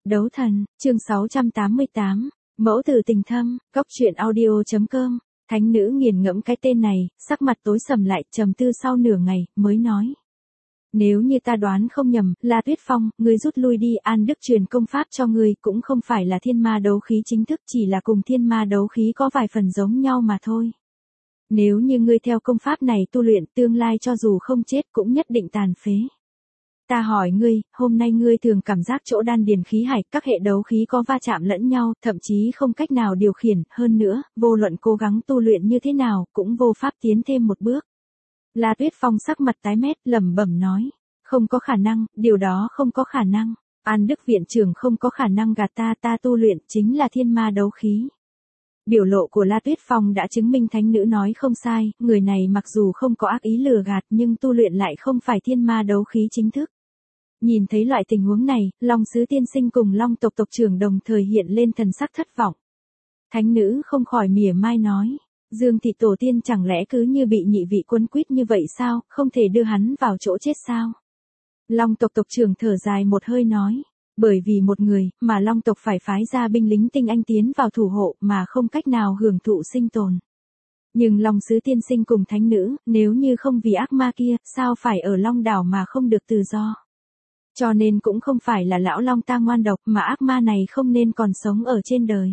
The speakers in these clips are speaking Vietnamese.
Đấu thần, chương 688, mẫu tử tình thâm, góc truyện audio.com. Thánh nữ nghiền ngẫm cái tên này, sắc mặt tối sầm lại, trầm tư sau nửa ngày, mới nói. Nếu như ta đoán không nhầm, La Tuyết Phong, ngươi rút lui đi, An Đức truyền công pháp cho ngươi, cũng không phải là thiên ma đấu khí chính thức, chỉ là cùng thiên ma đấu khí có vài phần giống nhau mà thôi. Nếu như ngươi theo công pháp này tu luyện, tương lai cho dù không chết cũng nhất định tàn phế. Ta hỏi ngươi, hôm nay ngươi thường cảm giác chỗ đan điền khí hải, các hệ đấu khí có va chạm lẫn nhau, thậm chí không cách nào điều khiển, hơn nữa, vô luận cố gắng tu luyện như thế nào, cũng vô pháp tiến thêm một bước. La Tuyết Phong sắc mặt tái mét, lẩm bẩm nói, không có khả năng, điều đó không có khả năng. An Đức viện trưởng không có khả năng gạt ta tu luyện chính là thiên ma đấu khí. Biểu lộ của La Tuyết Phong đã chứng minh thánh nữ nói không sai, người này mặc dù không có ác ý lừa gạt nhưng tu luyện lại không phải thiên ma đấu khí chính thức. Nhìn thấy loại tình huống này, Long Sứ Tiên Sinh cùng Long tộc tộc trưởng đồng thời hiện lên thần sắc thất vọng. Thánh nữ không khỏi mỉa mai nói, Dương thị tổ tiên chẳng lẽ cứ như bị nhị vị quấn quýt như vậy sao, không thể đưa hắn vào chỗ chết sao? Long tộc tộc trưởng thở dài một hơi nói, bởi vì một người, mà Long tộc phải phái ra binh lính tinh anh tiến vào thủ hộ mà không cách nào hưởng thụ sinh tồn. Nhưng Long Sứ Tiên Sinh cùng thánh nữ, nếu như không vì ác ma kia, sao phải ở Long đảo mà không được tự do? Cho nên cũng không phải là lão Long ta ngoan độc mà ác ma này không nên còn sống ở trên đời.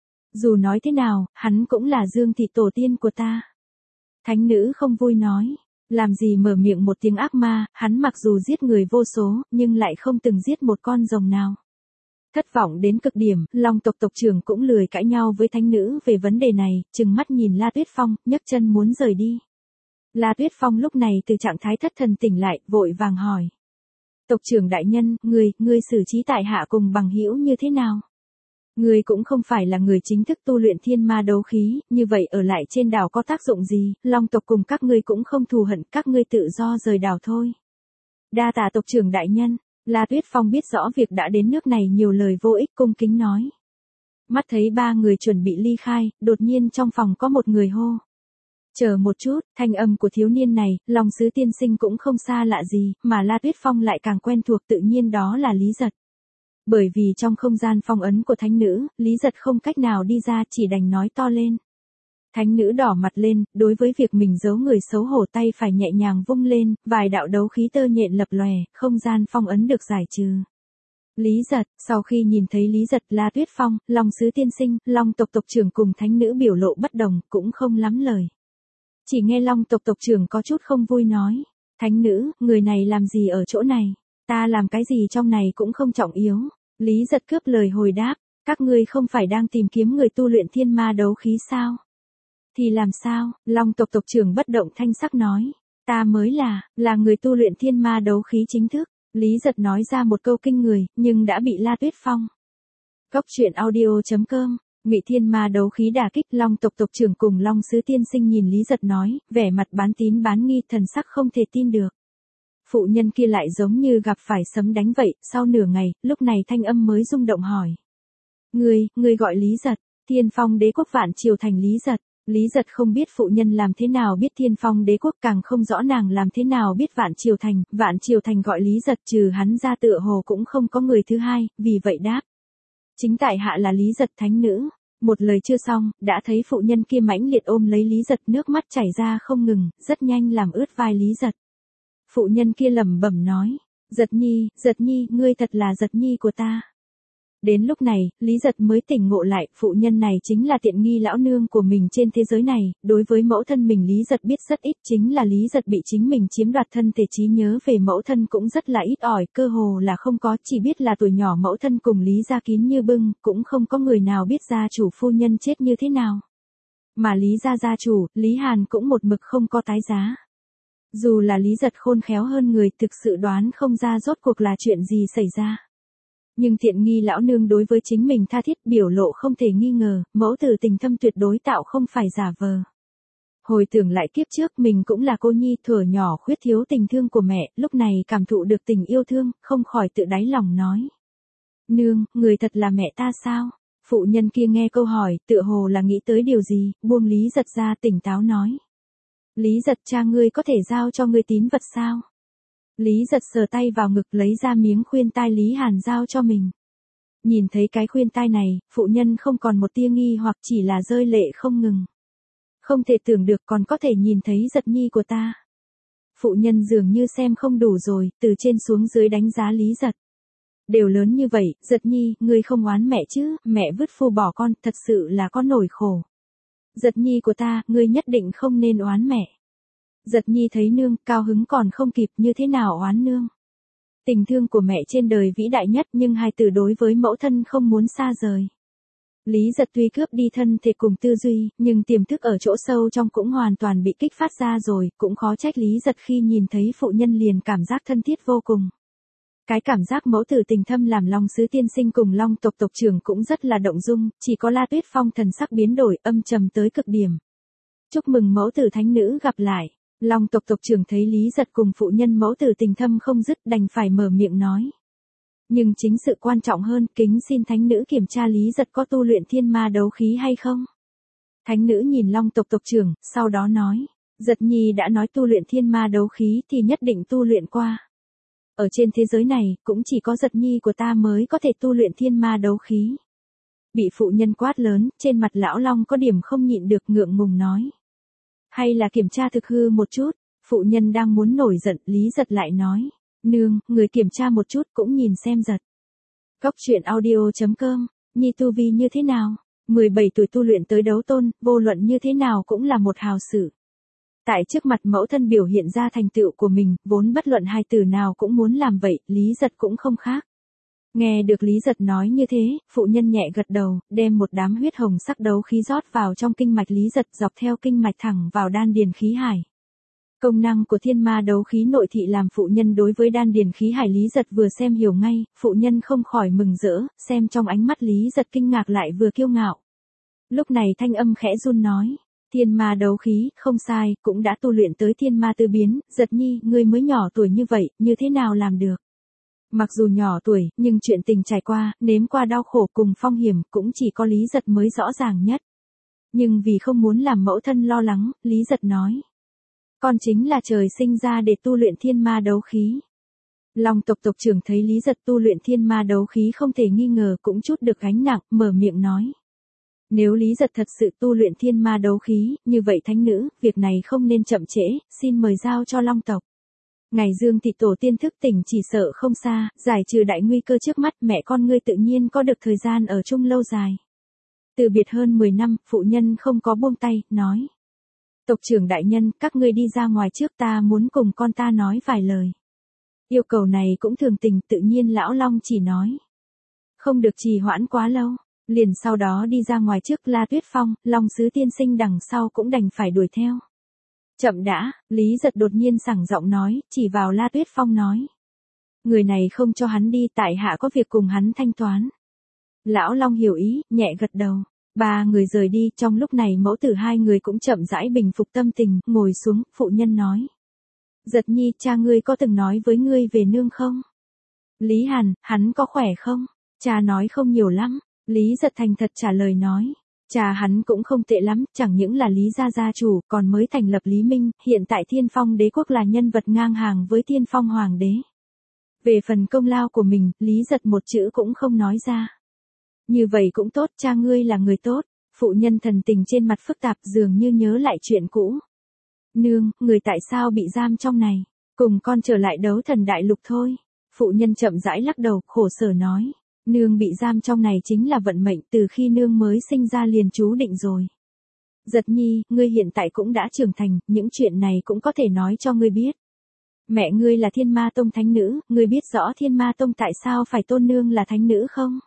Dù nói thế nào, hắn cũng là Dương thị tổ tiên của ta. Thánh nữ không vui nói, làm gì mở miệng một tiếng ác ma, hắn mặc dù giết người vô số, nhưng lại không từng giết một con rồng nào. Thất vọng đến cực điểm, Long tộc tộc trưởng cũng lười cãi nhau với thánh nữ về vấn đề này, trừng mắt nhìn La Tuyết Phong, nhấc chân muốn rời đi. La Tuyết Phong lúc này từ trạng thái thất thần tỉnh lại, vội vàng hỏi. Tộc trưởng đại nhân, ngươi xử trí tại hạ cùng bằng hữu như thế nào? Ngươi cũng không phải là người chính thức tu luyện thiên ma đấu khí, như vậy ở lại trên đảo có tác dụng gì, Long tộc cùng các ngươi cũng không thù hận, các ngươi tự do rời đảo thôi. Đa tạ tộc trưởng đại nhân, La Tuyết Phong biết rõ việc đã đến nước này nhiều lời vô ích cung kính nói. Mắt thấy ba người chuẩn bị ly khai, đột nhiên trong phòng có một người hô. Chờ một chút, thanh âm của thiếu niên này, Long Sứ Tiên Sinh cũng không xa lạ gì, mà La Tuyết Phong lại càng quen thuộc tự nhiên đó là Lý Giật. Bởi vì trong không gian phong ấn của thánh nữ, Lý Giật không cách nào đi ra chỉ đành nói to lên. Thánh nữ đỏ mặt lên, đối với việc mình giấu người xấu hổ tay phải nhẹ nhàng vung lên, vài đạo đấu khí tơ nhện lập lòe, không gian phong ấn được giải trừ. Lý Giật, sau khi nhìn thấy Lý Giật, La Tuyết Phong, Long Sứ Tiên Sinh, Long tộc tộc trưởng cùng thánh nữ biểu lộ bất đồng, cũng không lắm lời. Chỉ nghe Long tộc tộc trưởng có chút không vui nói, thánh nữ, người này làm gì ở chỗ này, ta làm cái gì trong này cũng không trọng yếu. Lý Giật cướp lời hồi đáp, các ngươi không phải đang tìm kiếm người tu luyện thiên ma đấu khí sao? Thì làm sao? Long tộc tộc trưởng bất động thanh sắc nói, ta mới là người tu luyện thiên ma đấu khí chính thức. Lý Giật nói ra một câu kinh người, nhưng đã bị La Tuyết Phong. Góc truyện audio.com. Ngụy thiên ma đấu khí đả kích, Long tộc tộc trưởng cùng Long Sứ Tiên Sinh nhìn Lý Giật nói, vẻ mặt bán tín bán nghi, thần sắc không thể tin được. Phụ nhân kia lại giống như gặp phải sấm đánh vậy, sau nửa ngày, lúc này thanh âm mới rung động hỏi. Ngươi gọi Lý Giật, Thiên Phong đế quốc Vạn Triều Thành Lý Giật. Lý Giật không biết phụ nhân làm thế nào biết Thiên Phong đế quốc, càng không rõ nàng làm thế nào biết Vạn Triều Thành gọi Lý Giật, trừ hắn ra tựa hồ cũng không có người thứ hai, vì vậy đáp. Chính tại hạ là Lý Giật thánh nữ. Một lời chưa xong, đã thấy phụ nhân kia mãnh liệt ôm lấy Lý Giật, nước mắt chảy ra không ngừng, rất nhanh làm ướt vai Lý Giật. Phụ nhân kia lẩm bẩm nói, Giật Nhi, ngươi thật là Giật Nhi của ta. Đến lúc này, Lý Giật mới tỉnh ngộ lại, phụ nhân này chính là tiện nghi lão nương của mình trên thế giới này, đối với mẫu thân mình Lý Giật biết rất ít, chính là Lý Giật bị chính mình chiếm đoạt thân thể, trí nhớ về mẫu thân cũng rất là ít ỏi, cơ hồ là không có, chỉ biết là tuổi nhỏ mẫu thân cùng Lý gia kín như bưng, cũng không có người nào biết gia chủ phu nhân chết như thế nào. Mà Lý gia chủ, Lý Hàn cũng một mực không có tái giá. Dù là Lý Giật khôn khéo hơn người, thực sự đoán không ra rốt cuộc là chuyện gì xảy ra. Nhưng thiện nghi lão nương đối với chính mình tha thiết, biểu lộ không thể nghi ngờ, mẫu tử tình thâm tuyệt đối tạo không phải giả vờ. Hồi tưởng lại kiếp trước mình cũng là cô nhi, thuở nhỏ khuyết thiếu tình thương của mẹ, lúc này cảm thụ được tình yêu thương, không khỏi tự đáy lòng nói. Nương, người thật là mẹ ta sao? Phụ nhân kia nghe câu hỏi, tựa hồ là nghĩ tới điều gì, buông Lý Giật ra, tỉnh táo nói. Lý Giật, cha ngươi có thể giao cho ngươi tín vật sao? Lý Giật sờ tay vào ngực lấy ra miếng khuyên tai Lý Hàn giao cho mình. Nhìn thấy cái khuyên tai này, phụ nhân không còn một tia nghi hoặc chỉ là rơi lệ không ngừng. Không thể tưởng được còn có thể nhìn thấy Giật Nhi của ta. Phụ nhân dường như xem không đủ rồi, từ trên xuống dưới đánh giá Lý Giật. Đều lớn như vậy, Giật Nhi, ngươi không oán mẹ chứ, mẹ vứt phu bỏ con, thật sự là có nỗi khổ. Giật Nhi của ta, ngươi nhất định không nên oán mẹ. Giật Nhi thấy nương, cao hứng còn không kịp, như thế nào oán nương. Tình thương của mẹ trên đời vĩ đại nhất, nhưng hai từ đối với mẫu thân không muốn xa rời. Lý Giật tuy cướp đi thân thể cùng tư duy, nhưng tiềm thức ở chỗ sâu trong cũng hoàn toàn bị kích phát ra rồi, cũng khó trách Lý Giật khi nhìn thấy phụ nhân liền cảm giác thân thiết vô cùng. Cái cảm giác mẫu tử tình thâm làm Long Sứ Tiên Sinh cùng Long tộc tộc trưởng cũng rất là động dung, chỉ có La Tuyết Phong thần sắc biến đổi, âm trầm tới cực điểm. Chúc mừng mẫu tử thánh nữ gặp lại. Long tộc tộc trưởng thấy Lý Giật cùng phụ nhân mẫu tử tình thâm không dứt, đành phải mở miệng nói. Nhưng chính sự quan trọng hơn, kính xin thánh nữ kiểm tra Lý Giật có tu luyện thiên ma đấu khí hay không. Thánh nữ nhìn Long tộc tộc trưởng, sau đó nói. Giật Nhi đã nói tu luyện thiên ma đấu khí thì nhất định tu luyện qua. Ở trên thế giới này, cũng chỉ có Giật Nhi của ta mới có thể tu luyện thiên ma đấu khí. Bị phụ nhân quát lớn, trên mặt lão Long có điểm không nhịn được, ngượng ngùng nói. Hay là kiểm tra thực hư một chút, phụ nhân đang muốn nổi giận, Lý Giật lại nói. Nương, người kiểm tra một chút cũng nhìn xem Giật. Góc truyện audio.com, Nhi tu vi như thế nào? 17 tuổi tu luyện tới đấu tôn, vô luận như thế nào cũng là một hào sử. Tại trước mặt mẫu thân biểu hiện ra thành tựu của mình, vốn bất luận hai từ nào cũng muốn làm vậy, Lý Giật cũng không khác. Nghe được Lý Giật nói như thế, phụ nhân nhẹ gật đầu, đem một đám huyết hồng sắc đấu khí rót vào trong kinh mạch Lý Giật, dọc theo kinh mạch thẳng vào đan điền khí hải. Công năng của thiên ma đấu khí nội thị làm phụ nhân đối với đan điền khí hải Lý Giật vừa xem hiểu ngay, phụ nhân không khỏi mừng rỡ, xem trong ánh mắt Lý Giật kinh ngạc lại vừa kiêu ngạo. Lúc này thanh âm khẽ run nói. Thiên ma đấu khí, không sai, cũng đã tu luyện tới thiên ma tư biến, Giật Nhi, ngươi mới nhỏ tuổi như vậy, như thế nào làm được? Mặc dù nhỏ tuổi, nhưng chuyện tình trải qua, nếm qua đau khổ cùng phong hiểm, cũng chỉ có Lý Giật mới rõ ràng nhất. Nhưng vì không muốn làm mẫu thân lo lắng, Lý Giật nói. Con chính là trời sinh ra để tu luyện thiên ma đấu khí. Long tộc tộc trưởng thấy Lý Giật tu luyện thiên ma đấu khí không thể nghi ngờ cũng chút được gánh nặng, mở miệng nói. Nếu Lý Giật thật sự tu luyện thiên ma đấu khí, như vậy thánh nữ, việc này không nên chậm trễ, xin mời giao cho Long tộc. Ngày Dương thị tổ tiên thức tỉnh chỉ sợ không xa, giải trừ đại nguy cơ trước mắt, mẹ con ngươi tự nhiên có được thời gian ở chung lâu dài. Từ biệt hơn 10 năm, phụ nhân không có buông tay, nói. Tộc trưởng đại nhân, các ngươi đi ra ngoài trước, ta muốn cùng con ta nói vài lời. Yêu cầu này cũng thường tình, tự nhiên lão Long chỉ nói. Không được trì hoãn quá lâu. Liền sau đó đi ra ngoài trước, La Tuyết Phong, Long Sứ Tiên Sinh đằng sau cũng đành phải đuổi theo. Chậm đã, Lý Giật đột nhiên sảng giọng nói, chỉ vào La Tuyết Phong nói. Người này không cho hắn đi, tại hạ có việc cùng hắn thanh toán. Lão Long hiểu ý, nhẹ gật đầu. Ba người rời đi, trong lúc này mẫu tử hai người cũng chậm rãi bình phục tâm tình, ngồi xuống, phụ nhân nói. Giật Nhi, cha ngươi có từng nói với ngươi về nương không? Lý Hàn, hắn có khỏe không? Cha nói không nhiều lắm. Lý Giật thành thật trả lời nói. Cha hắn cũng không tệ lắm, chẳng những là Lý gia gia chủ, còn mới thành lập Lý Minh, hiện tại Thiên Phong đế quốc là nhân vật ngang hàng với Thiên Phong hoàng đế. Về phần công lao của mình, Lý Giật một chữ cũng không nói ra. Như vậy cũng tốt, cha ngươi là người tốt. Phụ nhân thần tình trên mặt phức tạp, dường như nhớ lại chuyện cũ. Nương, người tại sao bị giam trong này? Cùng con trở lại Đấu Thần Đại Lục thôi. Phụ nhân chậm rãi lắc đầu, khổ sở nói. Nương bị giam trong này chính là vận mệnh, từ khi nương mới sinh ra liền chú định rồi. Giật Nhi, ngươi hiện tại cũng đã trưởng thành, những chuyện này cũng có thể nói cho ngươi biết. Mẹ ngươi là Thiên Ma Tông thánh nữ, ngươi biết rõ Thiên Ma Tông tại sao phải tôn nương là thánh nữ không?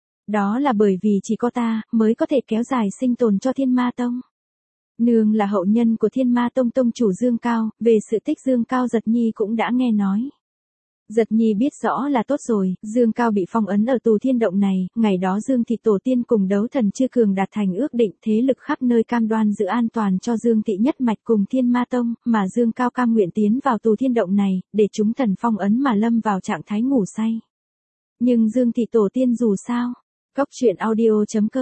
Đó là bởi vì chỉ có ta, mới có thể kéo dài sinh tồn cho Thiên Ma Tông. Nương là hậu nhân của Thiên Ma Tông tông chủ Dương Cao, về sự tích Dương Cao Giật Nhi cũng đã nghe nói. Giật Nhi biết rõ là tốt rồi, Dương Cao bị phong ấn ở tù thiên động này, ngày đó Dương thị tổ tiên cùng Đấu Thần Chư Cường đạt thành ước định, thế lực khắp nơi cam đoan giữ an toàn cho Dương thị nhất mạch cùng Thiên Ma Tông, mà Dương Cao cam nguyện tiến vào tù thiên động này, để chúng thần phong ấn mà lâm vào trạng thái ngủ say. Nhưng Dương thị tổ tiên dù sao? Góc truyện audio.com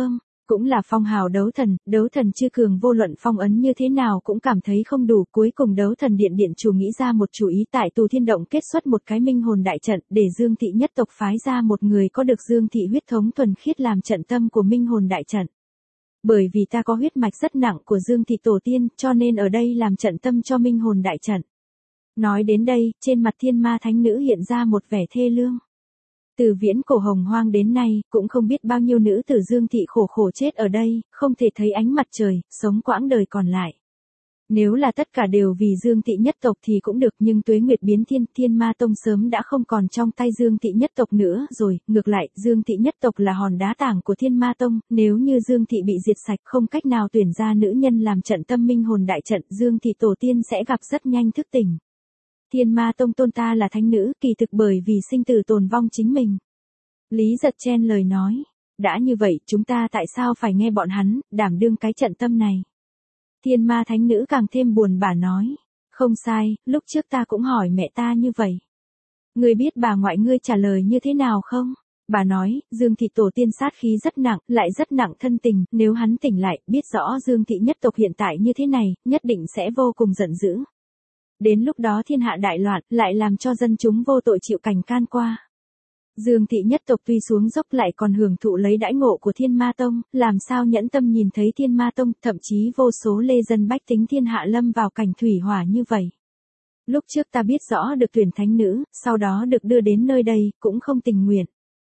Cũng là phong hào đấu thần chư cường vô luận phong ấn như thế nào cũng cảm thấy không đủ, cuối cùng đấu thần điện chủ nghĩ ra một chủ ý tại Tù Thiên Động kết xuất một cái minh hồn đại trận, để Dương thị nhất tộc phái ra một người có được Dương thị huyết thống thuần khiết làm trận tâm của minh hồn đại trận. Bởi vì ta có huyết mạch rất nặng của Dương thị tổ tiên, cho nên ở đây làm trận tâm cho minh hồn đại trận. Nói đến đây, trên mặt thiên ma thánh nữ hiện ra một vẻ thê lương. Từ viễn cổ hồng hoang đến nay, cũng không biết bao nhiêu nữ tử Dương thị khổ khổ chết ở đây, không thể thấy ánh mặt trời, sống quãng đời còn lại. Nếu là tất cả đều vì Dương thị nhất tộc thì cũng được, nhưng tuế nguyệt biến thiên, Thiên Ma Tông sớm đã không còn trong tay Dương thị nhất tộc nữa rồi, ngược lại, Dương thị nhất tộc là hòn đá tảng của Thiên Ma Tông, nếu như Dương thị bị diệt sạch không cách nào tuyển ra nữ nhân làm trận tâm minh hồn đại trận, Dương thị tổ tiên sẽ gặp rất nhanh thức tỉnh. Thiên Ma Tông tôn ta là thánh nữ, kỳ thực bởi vì sinh tử tồn vong chính mình. Lý Giật chen lời nói, đã như vậy chúng ta tại sao phải nghe bọn hắn, đảm đương cái trận tâm này. Thiên ma thánh nữ càng thêm buồn bã nói, không sai, lúc trước ta cũng hỏi mẹ ta như vậy. Ngươi biết bà ngoại ngươi trả lời như thế nào không? Bà nói, Dương thị tổ tiên sát khí rất nặng, lại rất nặng thân tình, nếu hắn tỉnh lại, biết rõ Dương thị nhất tộc hiện tại như thế này, nhất định sẽ vô cùng giận dữ. Đến lúc đó thiên hạ đại loạn, lại làm cho dân chúng vô tội chịu cảnh can qua. Dương thị nhất tộc tuy xuống dốc lại còn hưởng thụ lấy đãi ngộ của Thiên Ma Tông, làm sao nhẫn tâm nhìn thấy Thiên Ma Tông, thậm chí vô số lê dân bách tính thiên hạ lâm vào cảnh thủy hỏa như vậy. Lúc trước ta biết rõ được tuyển thánh nữ, sau đó được đưa đến nơi đây, cũng không tình nguyện.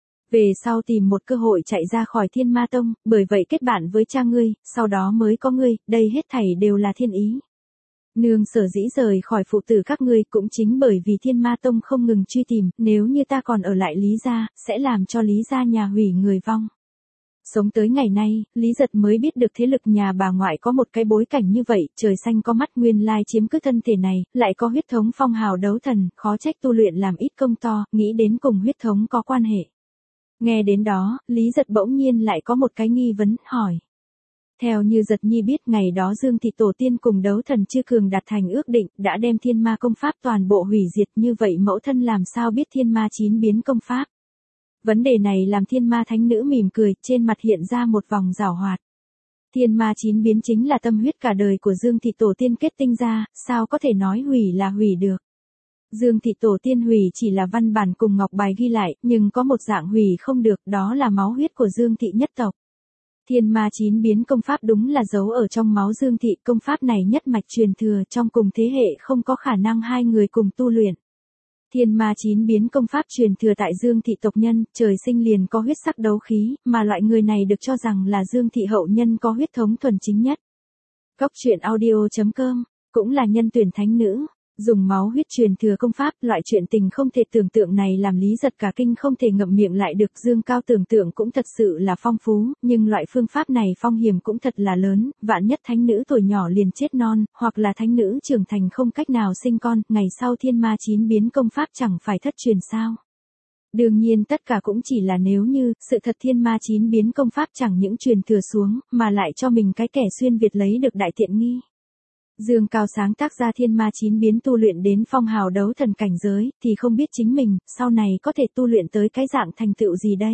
Về sau tìm một cơ hội chạy ra khỏi Thiên Ma Tông, bởi vậy kết bạn với cha ngươi, sau đó mới có ngươi, đây hết thảy đều là thiên ý. Nương sở dĩ rời khỏi phụ tử các ngươi cũng chính bởi vì Thiên Ma Tông không ngừng truy tìm, nếu như ta còn ở lại Lý gia, sẽ làm cho Lý gia nhà hủy người vong. Sống tới ngày nay, Lý Giật mới biết được thế lực nhà bà ngoại có một cái bối cảnh như vậy, trời xanh có mắt nguyên lai chiếm cứ thân thể này, lại có huyết thống phong hào đấu thần, khó trách tu luyện làm ít công to, nghĩ đến cùng huyết thống có quan hệ. Nghe đến đó, Lý Giật bỗng nhiên lại có một cái nghi vấn, hỏi. Theo như Giật Nhi biết, ngày đó Dương thị tổ tiên cùng đấu thần chư cường đạt thành ước định, đã đem thiên ma công pháp toàn bộ hủy diệt, như vậy mẫu thân làm sao biết thiên ma chín biến công pháp? Vấn đề này làm thiên ma thánh nữ mỉm cười, trên mặt hiện ra một vòng giảo hoạt. Thiên ma chín biến chính là tâm huyết cả đời của Dương thị tổ tiên kết tinh ra, sao có thể nói hủy là hủy được? Dương thị tổ tiên hủy chỉ là văn bản cùng ngọc bài ghi lại, nhưng có một dạng hủy không được, đó là máu huyết của Dương thị nhất tộc. Thiên ma chín biến công pháp đúng là giấu ở trong máu Dương thị, công pháp này nhất mạch truyền thừa trong cùng thế hệ, không có khả năng hai người cùng tu luyện. Thiên ma chín biến công pháp truyền thừa tại Dương thị tộc nhân, trời sinh liền có huyết sắc đấu khí, mà loại người này được cho rằng là Dương thị hậu nhân có huyết thống thuần chính nhất. Cốc truyện audio.com, cũng là nhân tuyển thánh nữ. Dùng máu huyết truyền thừa công pháp, loại chuyện tình không thể tưởng tượng này làm Lý Giật cả kinh không thể ngậm miệng lại được. Dương Cao tưởng tượng cũng thật sự là phong phú, nhưng loại phương pháp này phong hiểm cũng thật là lớn, vạn nhất thánh nữ tuổi nhỏ liền chết non, hoặc là thánh nữ trưởng thành không cách nào sinh con, ngày sau thiên ma chín biến công pháp chẳng phải thất truyền sao. Đương nhiên tất cả cũng chỉ là nếu như, sự thật thiên ma chín biến công pháp chẳng những truyền thừa xuống, mà lại cho mình cái kẻ xuyên Việt lấy được đại tiện nghi. Dương Cao sáng tác ra thiên ma chín biến tu luyện đến phong hào đấu thần cảnh giới, thì không biết chính mình, sau này có thể tu luyện tới cái dạng thành tựu gì đây.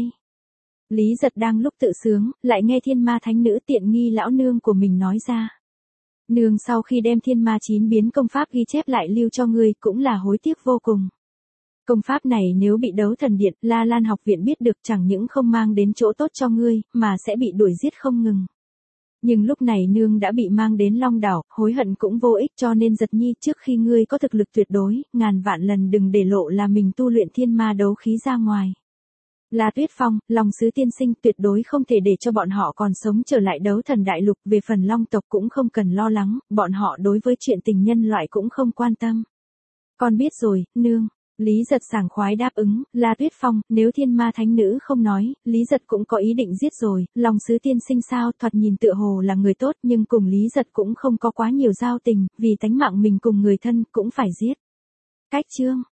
Lý Giật đang lúc tự sướng, lại nghe thiên ma thánh nữ tiện nghi lão nương của mình nói ra. Nương sau khi đem thiên ma chín biến công pháp ghi chép lại lưu cho ngươi, cũng là hối tiếc vô cùng. Công pháp này nếu bị đấu thần điện, La Lan học viện biết được chẳng những không mang đến chỗ tốt cho ngươi, mà sẽ bị đuổi giết không ngừng. Nhưng lúc này nương đã bị mang đến Long Đảo, hối hận cũng vô ích, cho nên Giật Nhi trước khi ngươi có thực lực tuyệt đối, ngàn vạn lần đừng để lộ là mình tu luyện thiên ma đấu khí ra ngoài. La Tuyết Phong, Long Sứ tiên sinh tuyệt đối không thể để cho bọn họ còn sống trở lại đấu thần đại lục, về phần Long tộc cũng không cần lo lắng, bọn họ đối với chuyện tình nhân loại cũng không quan tâm. Con biết rồi, nương. Lý Giật sảng khoái đáp ứng, La Tuyết Phong, nếu thiên ma thánh nữ không nói, Lý Giật cũng có ý định giết rồi, Long Sứ tiên sinh sao, thoạt nhìn tựa hồ là người tốt, nhưng cùng Lý Giật cũng không có quá nhiều giao tình, vì tánh mạng mình cùng người thân, cũng phải giết. Cách chương